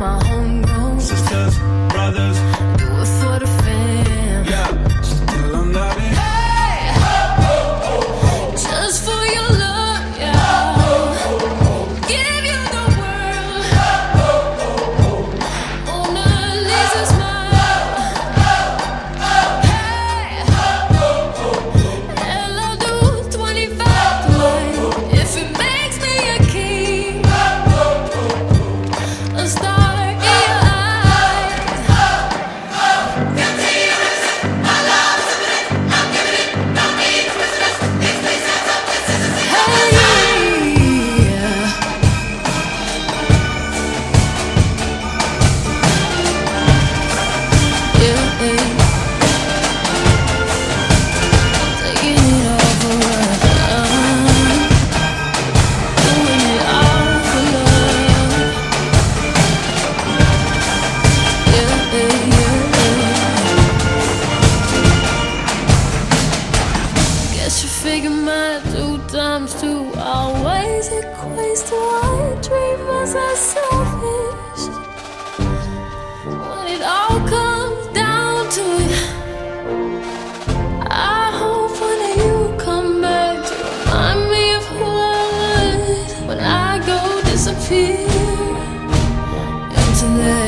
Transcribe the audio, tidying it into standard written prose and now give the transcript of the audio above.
my homegrown sisters, brothers, do it for the fam. yeah, just tell them that it. Just for your love, yeah. Give you the world. Mona Lisa smile. Hey, hell, I'll do 25 tonight if it makes me a king. A star in your eyes. Continuous, my love's a minute. I'm giving it, no need for stress. These places are places. Hey, yeah. Yeah, taking it all for love. Doing it all for love. Yeah, guess you figure my 2 times 2 always equates to white dreamers are selfish. When it all comes down to it, I hope one day you come back to remind me of who I was when I go disappear into that